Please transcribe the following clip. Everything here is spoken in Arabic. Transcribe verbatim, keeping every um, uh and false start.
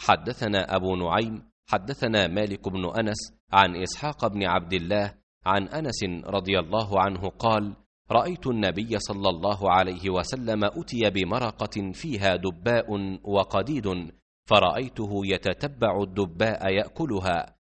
حدثنا أبو نعيم حدثنا مالك بن أنس عن إسحاق بن عبد الله عن أنس رضي الله عنه قال: رأيت النبي صلى الله عليه وسلم أتي بمرقة فيها دباء وقديد، فرأيته يتتبع الدباء يأكلها،